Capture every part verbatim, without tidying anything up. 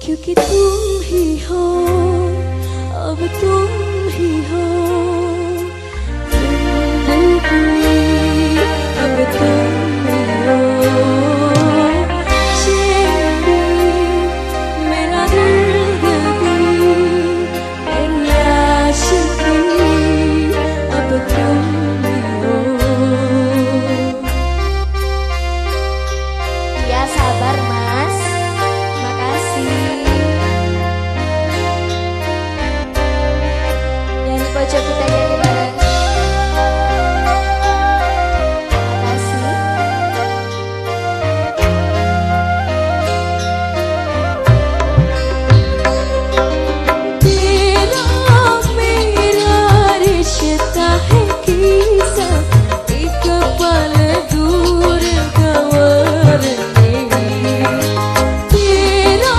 क्योंकि तुम ही हो, अब तुम ही हो जिंदगी, अब तुम ही हो चैन मेरा दर्द भी, मेरी आशिकी, अब तुम ही हो. Ya sabar mas, makasih. Nyanyi pojok kita nyanyi bareng. Makasih. तेरा मेरा रिश्ता है किसा, एक पल दूर गंवार नहीं. तेरा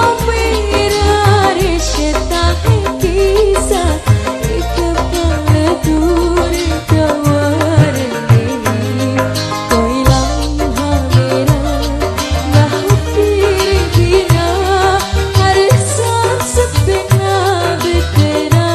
मेरा रिश्ता है किसा, एक पल दूर गंवार नहीं. कोई लम्हा मेरा ना हो तेरे बिना, हर सांस पे नाम तेरा.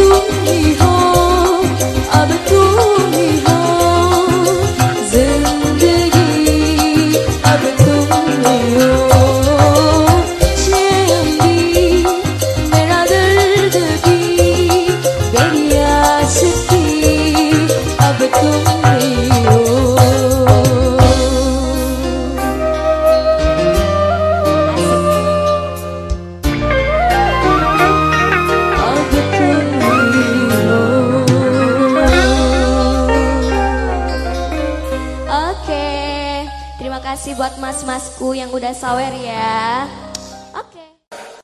तुम ही हो, अब तुम ही हो जिंदगी. Oke, terima kasih buat mas-masku yang udah sawer ya.